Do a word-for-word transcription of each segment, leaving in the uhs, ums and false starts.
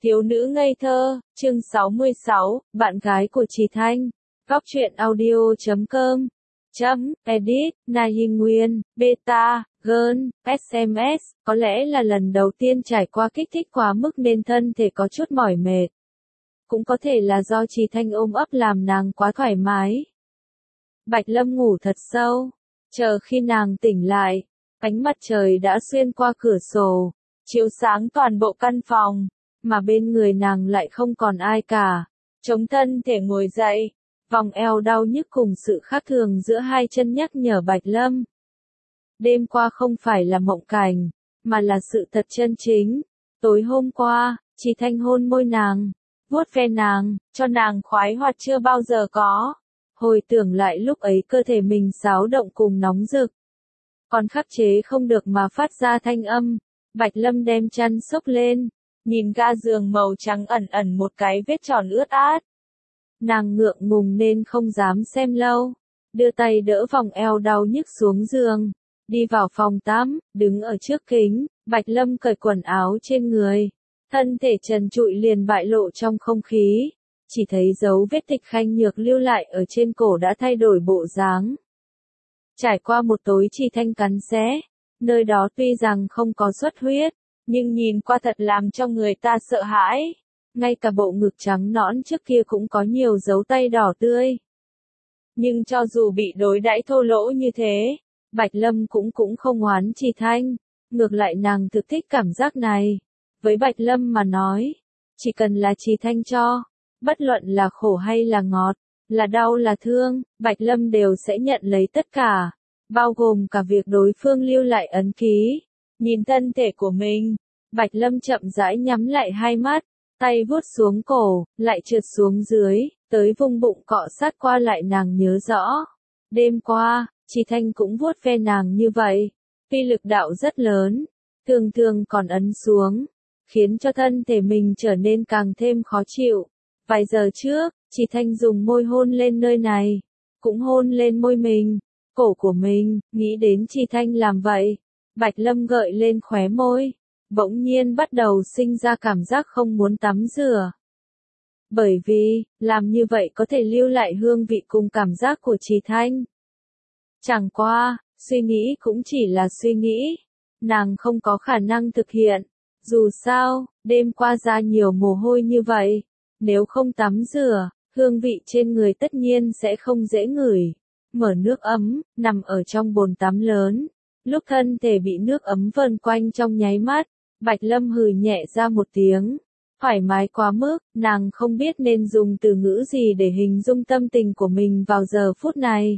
Thiếu nữ ngây thơ, chương sáu mươi sáu, bạn gái của Trì Thanh. Góc truyện audio chấm com. Chấm, edit, Na Hinh Nguyên, beta, girl, ét em ét, có lẽ là lần đầu tiên trải qua kích thích quá mức nên thân thể có chút mỏi mệt. Cũng có thể là do Trì Thanh ôm ấp làm nàng quá thoải mái. Bạch Lâm ngủ thật sâu, chờ khi nàng tỉnh lại, ánh mặt trời đã xuyên qua cửa sổ, chiếu sáng toàn bộ căn phòng, mà bên người nàng lại không còn ai cả. Chống thân thể ngồi dậy, vòng eo đau nhức cùng sự khác thường giữa hai chân nhắc nhở Bạch Lâm. Đêm qua không phải là mộng cảnh, mà là sự thật chân chính. Tối hôm qua, Trì Thanh hôn môi nàng, vuốt ve nàng, cho nàng khoái hoạt chưa bao giờ có. Hồi tưởng lại lúc ấy cơ thể mình xáo động cùng nóng rực, còn khắc chế không được mà phát ra thanh âm. Bạch Lâm đem chăn xốc lên, nhìn ga giường màu trắng ẩn ẩn một cái vết tròn ướt át. Nàng ngượng ngùng nên không dám xem lâu, đưa tay đỡ vòng eo đau nhức xuống giường, đi vào phòng tắm, đứng ở trước kính, Bạch Lâm cởi quần áo trên người, thân thể trần trụi liền bại lộ trong không khí, chỉ thấy dấu vết Tịch Khanh Nhược lưu lại ở trên cổ đã thay đổi bộ dáng. Trải qua một tối Trì Thanh cắn xé, nơi đó tuy rằng không có xuất huyết, nhưng nhìn qua thật làm cho người ta sợ hãi. Ngay cả bộ ngực trắng nõn trước kia cũng có nhiều dấu tay đỏ tươi. Nhưng cho dù bị đối đãi thô lỗ như thế, Bạch Lâm cũng cũng không oán Trì Thanh. Ngược lại nàng thực thích cảm giác này. Với Bạch Lâm mà nói, chỉ cần là Trì Thanh cho, bất luận là khổ hay là ngọt, là đau là thương, Bạch Lâm đều sẽ nhận lấy tất cả, bao gồm cả việc đối phương lưu lại ấn ký. Nhìn thân thể của mình, Bạch Lâm chậm rãi nhắm lại hai mắt, tay vuốt xuống cổ, lại trượt xuống dưới, tới vùng bụng cọ sát qua lại. Nàng nhớ rõ, đêm qua, Trì Thanh cũng vuốt ve nàng như vậy, tuy lực đạo rất lớn, thường thường còn ấn xuống, khiến cho thân thể mình trở nên càng thêm khó chịu. Vài giờ trước, Trì Thanh dùng môi hôn lên nơi này, cũng hôn lên môi mình, cổ của mình, nghĩ đến Trì Thanh làm vậy. Bạch Lâm gợi lên khóe môi, bỗng nhiên bắt đầu sinh ra cảm giác không muốn tắm rửa. Bởi vì, làm như vậy có thể lưu lại hương vị cùng cảm giác của Trì Thanh. Chẳng qua, suy nghĩ cũng chỉ là suy nghĩ, nàng không có khả năng thực hiện. Dù sao, đêm qua ra nhiều mồ hôi như vậy, nếu không tắm rửa, hương vị trên người tất nhiên sẽ không dễ ngửi. Mở nước ấm, nằm ở trong bồn tắm lớn. Lúc thân thể bị nước ấm vờn quanh trong nháy mắt, Bạch Lâm hừ nhẹ ra một tiếng. Thoải mái quá mức, nàng không biết nên dùng từ ngữ gì để hình dung tâm tình của mình vào giờ phút này.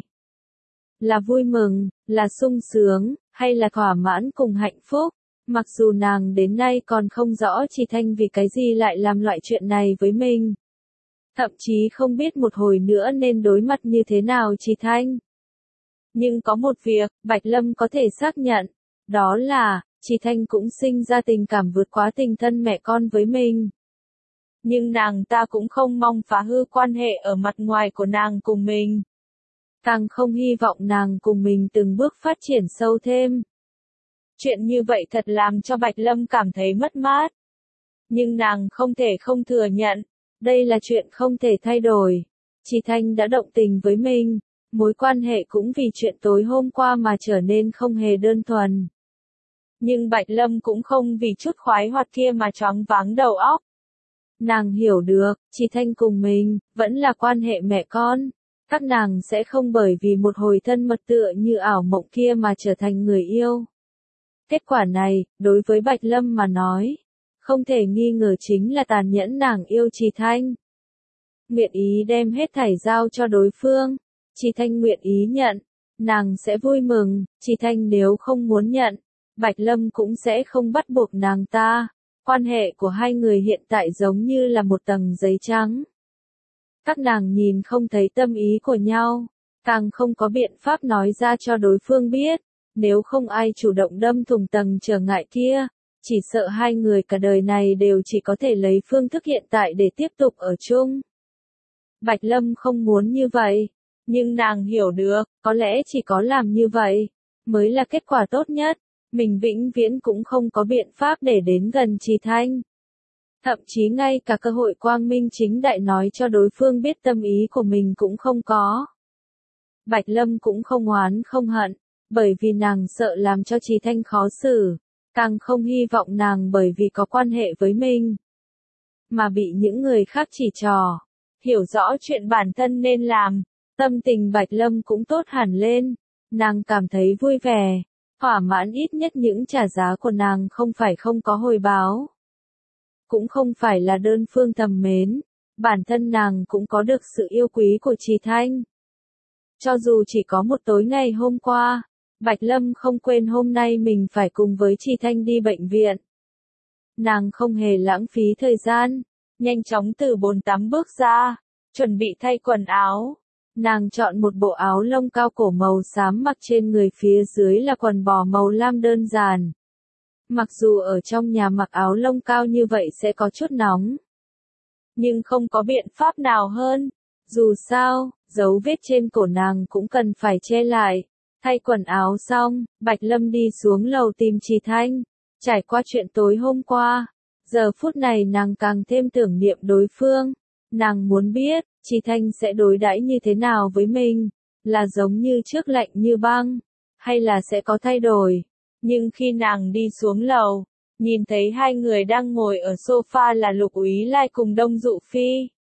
Là vui mừng, là sung sướng, hay là thỏa mãn cùng hạnh phúc. Mặc dù nàng đến nay còn không rõ Trì Thanh vì cái gì lại làm loại chuyện này với mình. Thậm chí không biết một hồi nữa nên đối mặt như thế nào Trì Thanh. Nhưng có một việc, Bạch Lâm có thể xác nhận, đó là, Trì Thanh cũng sinh ra tình cảm vượt quá tình thân mẹ con với mình. Nhưng nàng ta cũng không mong phá hư quan hệ ở mặt ngoài của nàng cùng mình. Càng không hy vọng nàng cùng mình từng bước phát triển sâu thêm. Chuyện như vậy thật làm cho Bạch Lâm cảm thấy mất mát. Nhưng nàng không thể không thừa nhận, đây là chuyện không thể thay đổi. Trì Thanh đã động tình với mình. Mối quan hệ cũng vì chuyện tối hôm qua mà trở nên không hề đơn thuần. Nhưng Bạch Lâm cũng không vì chút khoái hoạt kia mà choáng váng đầu óc. Nàng hiểu được, Trì Thanh cùng mình, vẫn là quan hệ mẹ con. Các nàng sẽ không bởi vì một hồi thân mật tựa như ảo mộng kia mà trở thành người yêu. Kết quả này, đối với Bạch Lâm mà nói, không thể nghi ngờ chính là tàn nhẫn. Nàng yêu Trì Thanh, nguyện ý đem hết thảy giao cho đối phương. Trì Thanh nguyện ý nhận, nàng sẽ vui mừng. Trì Thanh nếu không muốn nhận, Bạch Lâm cũng sẽ không bắt buộc nàng ta. Quan hệ của hai người hiện tại giống như là một tầng giấy trắng. Các nàng nhìn không thấy tâm ý của nhau, càng không có biện pháp nói ra cho đối phương biết. Nếu không ai chủ động đâm thủng tầng trở ngại kia, chỉ sợ hai người cả đời này đều chỉ có thể lấy phương thức hiện tại để tiếp tục ở chung. Bạch Lâm không muốn như vậy. Nhưng nàng hiểu được, có lẽ chỉ có làm như vậy, mới là kết quả tốt nhất. Mình vĩnh viễn cũng không có biện pháp để đến gần Trì Thanh. Thậm chí ngay cả cơ hội quang minh chính đại nói cho đối phương biết tâm ý của mình cũng không có. Bạch Lâm cũng không oán không hận, bởi vì nàng sợ làm cho Trì Thanh khó xử, càng không hy vọng nàng bởi vì có quan hệ với mình, mà bị những người khác chỉ trò. Hiểu rõ chuyện bản thân nên làm, tâm tình Bạch Lâm cũng tốt hẳn lên, nàng cảm thấy vui vẻ, thỏa mãn ít nhất những trả giá của nàng không phải không có hồi báo. Cũng không phải là đơn phương thầm mến, bản thân nàng cũng có được sự yêu quý của Trì Thanh. Cho dù chỉ có một tối ngày hôm qua, Bạch Lâm không quên hôm nay mình phải cùng với Trì Thanh đi bệnh viện. Nàng không hề lãng phí thời gian, nhanh chóng từ bồn tắm bước ra, chuẩn bị thay quần áo. Nàng chọn một bộ áo lông cao cổ màu xám mặc trên người, phía dưới là quần bò màu lam đơn giản. Mặc dù ở trong nhà mặc áo lông cao như vậy sẽ có chút nóng, nhưng không có biện pháp nào hơn. Dù sao, dấu vết trên cổ nàng cũng cần phải che lại. Thay quần áo xong, Bạch Lâm đi xuống lầu tìm Trì Thanh. Trải qua chuyện tối hôm qua, giờ phút này nàng càng thêm tưởng niệm đối phương. Nàng muốn biết, Trì Thanh sẽ đối đãi như thế nào với mình, là giống như trước lạnh như băng, hay là sẽ có thay đổi. Nhưng khi nàng đi xuống lầu, nhìn thấy hai người đang ngồi ở sofa là Lục Úy Lai cùng Đông Dụ Phi.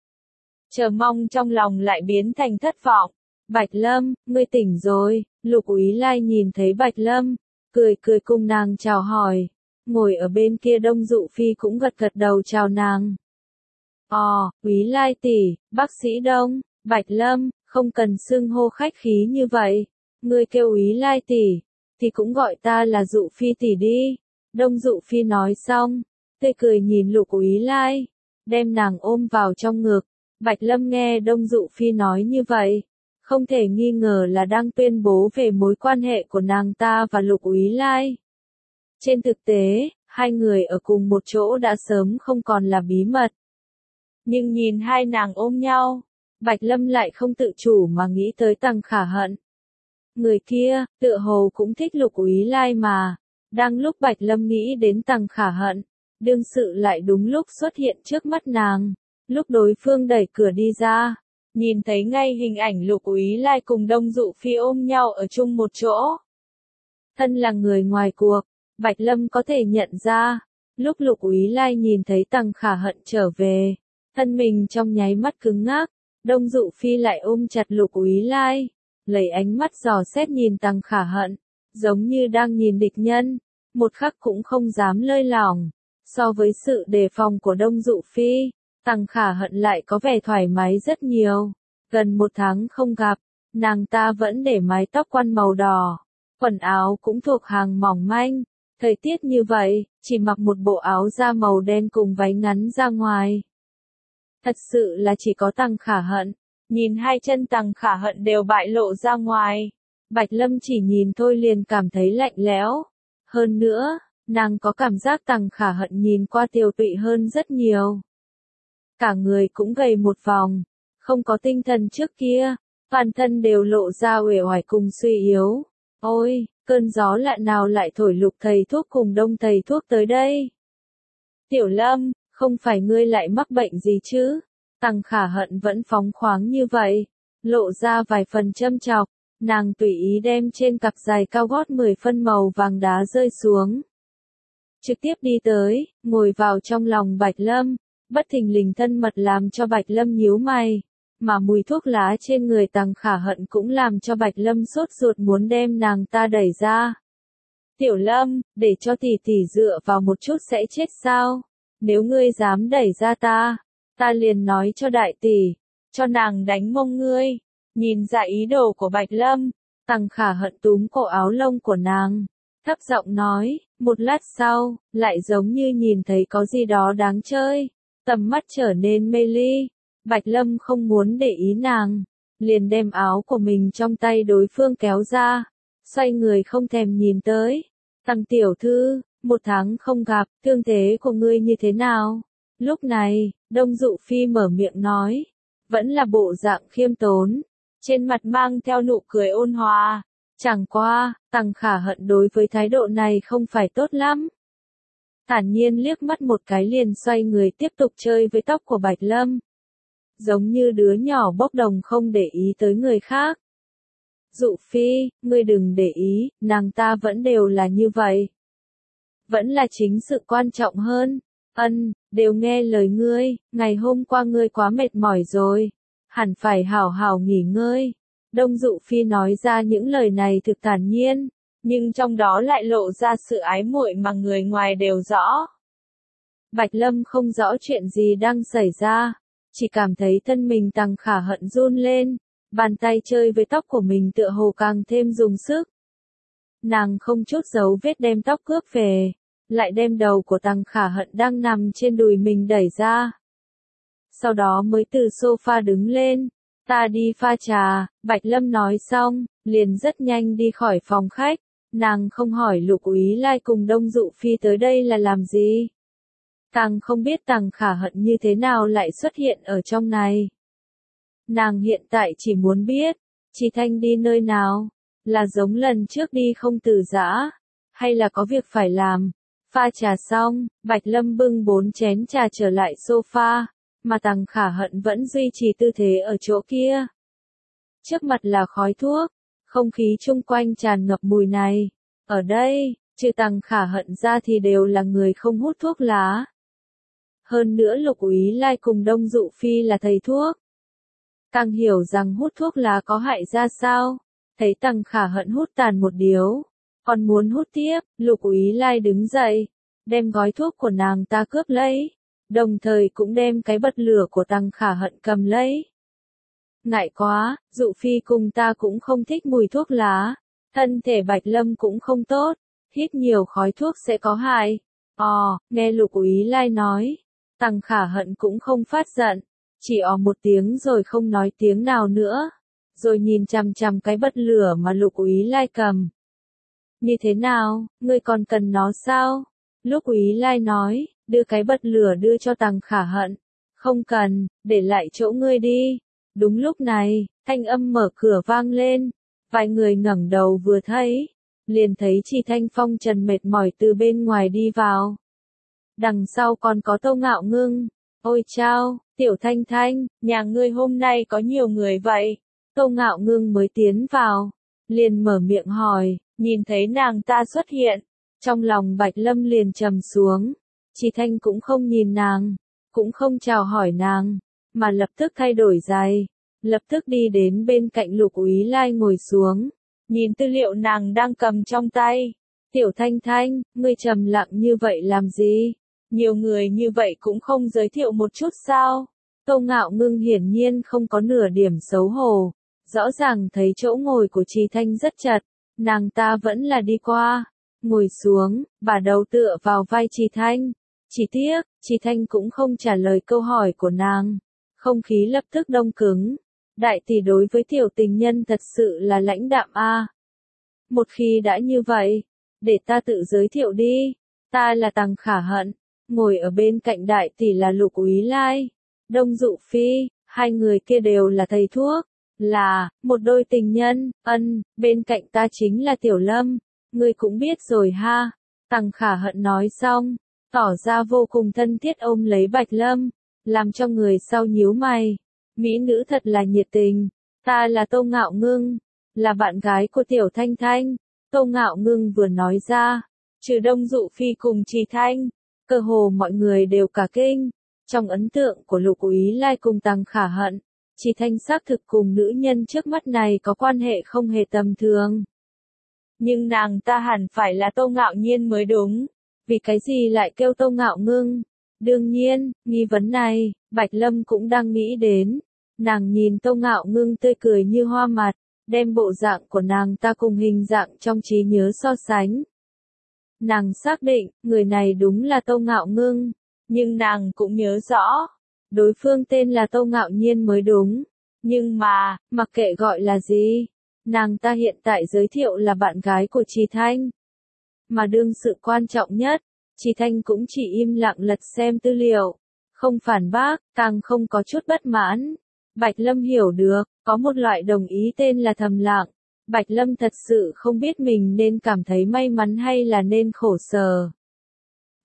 Chờ mong trong lòng lại biến thành thất vọng. Bạch Lâm, ngươi tỉnh rồi. Lục Úy Lai nhìn thấy Bạch Lâm, cười cười cùng nàng chào hỏi. Ngồi ở bên kia Đông Dụ Phi cũng gật gật đầu chào nàng. Ồ, Úy Lai tỷ, bác sĩ Đông. Bạch Lâm, không cần xưng hô khách khí như vậy. Ngươi kêu Úy Lai tỷ, thì cũng gọi ta là Dụ Phi tỷ đi. Đông Dụ Phi nói xong, tươi cười nhìn Lục Úy Lai, đem nàng ôm vào trong ngực. Bạch Lâm nghe Đông Dụ Phi nói như vậy, không thể nghi ngờ là đang tuyên bố về mối quan hệ của nàng ta và Lục Úy Lai. Trên thực tế, hai người ở cùng một chỗ đã sớm không còn là bí mật. Nhưng nhìn hai nàng ôm nhau, Bạch Lâm lại không tự chủ mà nghĩ tới Tằng Khả Hận. Người kia, tựa hồ cũng thích Lục Úy Lai mà. Đang lúc Bạch Lâm nghĩ đến Tằng Khả Hận, đương sự lại đúng lúc xuất hiện trước mắt nàng. Lúc đối phương đẩy cửa đi ra, nhìn thấy ngay hình ảnh Lục Úy Lai cùng Đông Dụ Phi ôm nhau ở chung một chỗ. Thân là người ngoài cuộc, Bạch Lâm có thể nhận ra, lúc Lục Úy Lai nhìn thấy Tằng Khả Hận trở về, thân mình trong nháy mắt cứng ngắc. Đông Dụ Phi lại ôm chặt Lục Úy Lai, lấy ánh mắt dò xét nhìn Tằng Khả Hận, giống như đang nhìn địch nhân, một khắc cũng không dám lơi lỏng. So với sự đề phòng của Đông Dụ Phi, Tằng Khả Hận lại có vẻ thoải mái rất nhiều. Gần một tháng không gặp, nàng ta vẫn để mái tóc quăn màu đỏ, quần áo cũng thuộc hàng mỏng manh. Thời tiết như vậy, chỉ mặc một bộ áo da màu đen cùng váy ngắn ra ngoài. Thật sự là chỉ có Tằng Khả Hận. Nhìn hai chân Tằng Khả Hận đều bại lộ ra ngoài, Bạch Lâm chỉ nhìn thôi liền cảm thấy lạnh lẽo. Hơn nữa, nàng có cảm giác Tằng Khả Hận nhìn qua tiều tụy hơn rất nhiều. Cả người cũng gầy một vòng, không có tinh thần trước kia, toàn thân đều lộ ra uể oải cùng suy yếu. Ôi, cơn gió lạ nào lại thổi Lục thầy thuốc cùng Đông thầy thuốc tới đây? Tiểu Lâm, không phải ngươi lại mắc bệnh gì chứ? Tằng Khả Hận vẫn phóng khoáng như vậy, lộ ra vài phần châm chọc, nàng tùy ý đem trên cặp giày cao gót mười phân màu vàng đá rơi xuống. Trực tiếp đi tới, ngồi vào trong lòng Bạch Lâm, bất thình lình thân mật làm cho Bạch Lâm nhíu mày, mà mùi thuốc lá trên người Tằng Khả Hận cũng làm cho Bạch Lâm sốt ruột muốn đem nàng ta đẩy ra. Tiểu Lâm, để cho tỷ tỷ dựa vào một chút sẽ chết sao? Nếu ngươi dám đẩy ra ta, ta liền nói cho đại tỷ, cho nàng đánh mông ngươi. Nhìn ra ý đồ của Bạch Lâm, Tằng Khả Hận túm cổ áo lông của nàng, thấp giọng nói. Một lát sau, lại giống như nhìn thấy có gì đó đáng chơi, tầm mắt trở nên mê ly. Bạch Lâm không muốn để ý nàng, liền đem áo của mình trong tay đối phương kéo ra, xoay người không thèm nhìn tới. Tằng tiểu thư, một tháng không gặp, thương thế của ngươi như thế nào? Lúc này, Đông Dụ Phi mở miệng nói, vẫn là bộ dạng khiêm tốn, trên mặt mang theo nụ cười ôn hòa. Chẳng qua, Tằng Khả Hận đối với thái độ này không phải tốt lắm. thản nhiên liếc mắt một cái liền xoay người tiếp tục chơi với tóc của Bạch Lâm. Giống như đứa nhỏ bốc đồng không để ý tới người khác. Dụ Phi, ngươi đừng để ý, nàng ta vẫn đều là như vậy. Vẫn là chính sự quan trọng hơn. Ân, đều nghe lời ngươi, ngày hôm qua ngươi quá mệt mỏi rồi. Hẳn phải hảo hảo nghỉ ngơi. Đông Dụ Phi nói ra những lời này thực thản nhiên, nhưng trong đó lại lộ ra sự ái muội mà người ngoài đều rõ. Bạch Lâm không rõ chuyện gì đang xảy ra, chỉ cảm thấy thân mình Tằng Khả Hận run lên, bàn tay chơi với tóc của mình tựa hồ càng thêm dùng sức. Nàng không chút giấu vết đem tóc cướp về, lại đem đầu của Tằng Khả Hận đang nằm trên đùi mình đẩy ra. Sau đó mới từ sofa đứng lên, ta đi pha trà, Bạch Lâm nói xong, liền rất nhanh đi khỏi phòng khách, nàng không hỏi Lục Úy Lai cùng Đông Dụ Phi tới đây là làm gì. Càng không biết Tằng Khả Hận như thế nào lại xuất hiện ở trong này. Nàng hiện tại chỉ muốn biết, Trì Thanh đi nơi nào, là giống lần trước đi không từ giã, hay là có việc phải làm. Pha trà xong, Bạch Lâm bưng bốn chén trà trở lại sofa, mà Tằng Khả Hận vẫn duy trì tư thế ở chỗ kia. Trước mặt là khói thuốc, không khí chung quanh tràn ngập mùi này. Ở đây, trừ Tằng Khả Hận ra thì đều là người không hút thuốc lá. Hơn nữa Lục Úy Lai cùng Đông Dụ Phi là thầy thuốc. Càng hiểu rằng hút thuốc lá có hại ra sao, thấy Tằng Khả Hận hút tàn một điếu, còn muốn hút tiếp, Lục Úy Lai đứng dậy, đem gói thuốc của nàng ta cướp lấy, đồng thời cũng đem cái bật lửa của Tằng Khả Hận cầm lấy. Ngại quá, Dụ Phi cùng ta cũng không thích mùi thuốc lá, thân thể Bạch Lâm cũng không tốt, hít nhiều khói thuốc sẽ có hại. Ồ, nghe Lục Úy Lai nói, Tằng Khả Hận cũng không phát giận, chỉ ò một tiếng rồi không nói tiếng nào nữa, rồi nhìn chằm chằm cái bật lửa mà Lục Úy Lai cầm. Như thế nào, ngươi còn cần nó sao? Lục Úy Lai nói, đưa cái bật lửa đưa cho Tằng Khả Hận. Không cần, để lại chỗ ngươi đi. Đúng lúc này, thanh âm mở cửa vang lên, vài người ngẩng đầu vừa thấy, liền thấy Trì Thanh phong trần mệt mỏi từ bên ngoài đi vào. Đằng sau còn có Tô Ngạo Ngưng. Ôi chao, Tiểu Thanh Thanh, nhà ngươi hôm nay có nhiều người vậy. Tô Ngạo Ngưng mới tiến vào, liền mở miệng hỏi, nhìn thấy nàng ta xuất hiện, trong lòng Bạch Lâm liền trầm xuống. Trì Thanh cũng không nhìn nàng, cũng không chào hỏi nàng, mà lập tức thay đổi giày, lập tức đi đến bên cạnh Lục Úy Lai ngồi xuống, nhìn tư liệu nàng đang cầm trong tay. Tiểu Thanh Thanh, ngươi trầm lặng như vậy làm gì? Nhiều người như vậy cũng không giới thiệu một chút sao? Tô Ngạo Ngưng hiển nhiên không có nửa điểm xấu hổ, rõ ràng thấy chỗ ngồi của Trì Thanh rất chật, nàng ta vẫn là đi qua, ngồi xuống, bà đầu tựa vào vai Trì Thanh. Chỉ tiếc, Trì Thanh cũng không trả lời câu hỏi của nàng. Không khí lập tức đông cứng. Đại tỷ đối với tiểu tình nhân thật sự là lãnh đạm a. Một khi đã như vậy, để ta tự giới thiệu đi. Ta là Tằng Khả Hận, ngồi ở bên cạnh đại tỷ là Lục Úy Lai, Đông Dụ Phi, hai người kia đều là thầy thuốc, là một đôi tình nhân. Ân, bên cạnh ta chính là Tiểu Lâm, ngươi cũng biết rồi ha. Tằng Khả Hận nói xong, tỏ ra vô cùng thân thiết ôm lấy Bạch Lâm, làm cho người sau nhíu mày. Mỹ nữ thật là nhiệt tình. Ta là Tô Ngạo Ngưng, là bạn gái của Tiểu Thanh Thanh. Tô Ngạo Ngưng vừa nói ra, trừ Đông Dụ Phi cùng Trì Thanh, cơ hồ mọi người đều cả kinh. Trong ấn tượng của Lục Úy Lai cùng Tằng Khả Hận, Trì Thanh xác thực cùng nữ nhân trước mắt này có quan hệ không hề tầm thường. Nhưng nàng ta hẳn phải là Tô Ngạo Nhiên mới đúng. Vì cái gì lại kêu Tô Ngạo Ngưng? Đương nhiên, nghi vấn này, Bạch Lâm cũng đang nghĩ đến. Nàng nhìn Tô Ngạo Ngưng tươi cười như hoa mặt, đem bộ dạng của nàng ta cùng hình dạng trong trí nhớ so sánh. Nàng xác định, người này đúng là Tô Ngạo Ngưng, nhưng nàng cũng nhớ rõ, đối phương tên là Tô Ngạo Nhiên mới đúng. Nhưng mà, mặc kệ gọi là gì, nàng ta hiện tại giới thiệu là bạn gái của Trì Thanh. Mà đương sự quan trọng nhất, Trì Thanh cũng chỉ im lặng lật xem tư liệu, không phản bác, càng không có chút bất mãn. Bạch Lâm hiểu được, có một loại đồng ý tên là thầm lặng. Bạch Lâm thật sự không biết mình nên cảm thấy may mắn hay là nên khổ sở.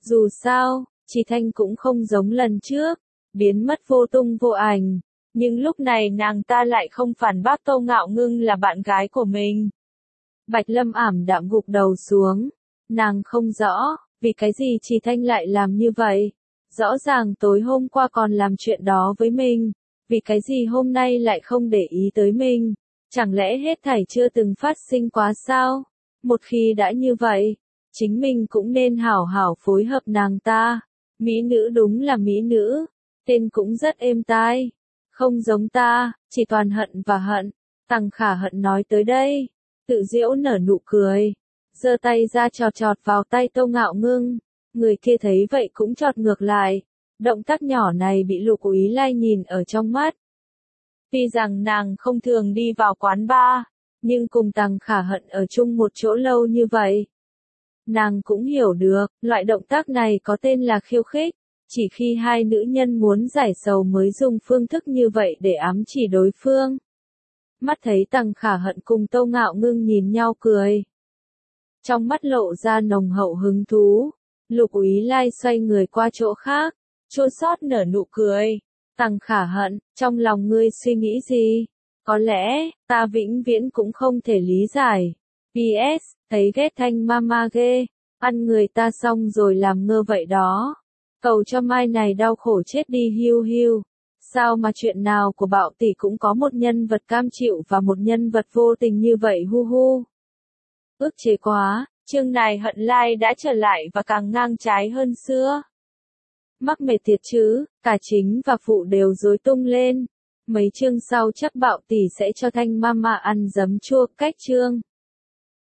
Dù sao, Trì Thanh cũng không giống lần trước, biến mất vô tung vô ảnh. Nhưng lúc này nàng ta lại không phản bác Tô Ngạo Ngưng là bạn gái của mình. Bạch Lâm ảm đạm gục đầu xuống. Nàng không rõ, vì cái gì Trì Thanh lại làm như vậy. Rõ ràng tối hôm qua còn làm chuyện đó với mình. Vì cái gì hôm nay lại không để ý tới mình. Chẳng lẽ hết thảy chưa từng phát sinh quá sao? Một khi đã như vậy, chính mình cũng nên hảo hảo phối hợp nàng ta. Mỹ nữ đúng là mỹ nữ. Tên cũng rất êm tai. Không giống ta, chỉ toàn hận và hận. Tằng Khả Hận nói tới đây. Tự giễu nở nụ cười. Giơ tay ra chọt chọt vào tay Tô Ngạo Ngưng. Người kia thấy vậy cũng chọt ngược lại. Động tác nhỏ này bị Lục Úy Lai nhìn ở trong mắt. Tuy rằng nàng không thường đi vào quán bar, nhưng cùng Tằng Khả Hận ở chung một chỗ lâu như vậy. Nàng cũng hiểu được, loại động tác này có tên là khiêu khích. Chỉ khi hai nữ nhân muốn giải sầu mới dùng phương thức như vậy để ám chỉ đối phương. Mắt thấy Tằng Khả Hận cùng Tô Ngạo Ngưng nhìn nhau cười. Trong mắt lộ ra nồng hậu hứng thú. Lục Úy Lai xoay người qua chỗ khác, chua xót nở nụ cười. Tằng Khả Hận, trong lòng ngươi suy nghĩ gì? Có lẽ, ta vĩnh viễn cũng không thể lý giải. pê ét, thấy ghét Thanh Mama ghê, ăn người ta xong rồi làm ngơ vậy đó. Cầu cho mai này đau khổ chết đi hiu hiu. Sao mà chuyện nào của Bạo tỷ cũng có một nhân vật cam chịu và một nhân vật vô tình như vậy hu hu. Ức chế quá, chương này Hận Lai đã trở lại và càng ngang trái hơn xưa. Mắc mệt thiệt chứ, cả chính và phụ đều rối tung lên. Mấy chương sau chắc Bạo tỷ sẽ cho Thanh Mama ăn giấm chua cách chương.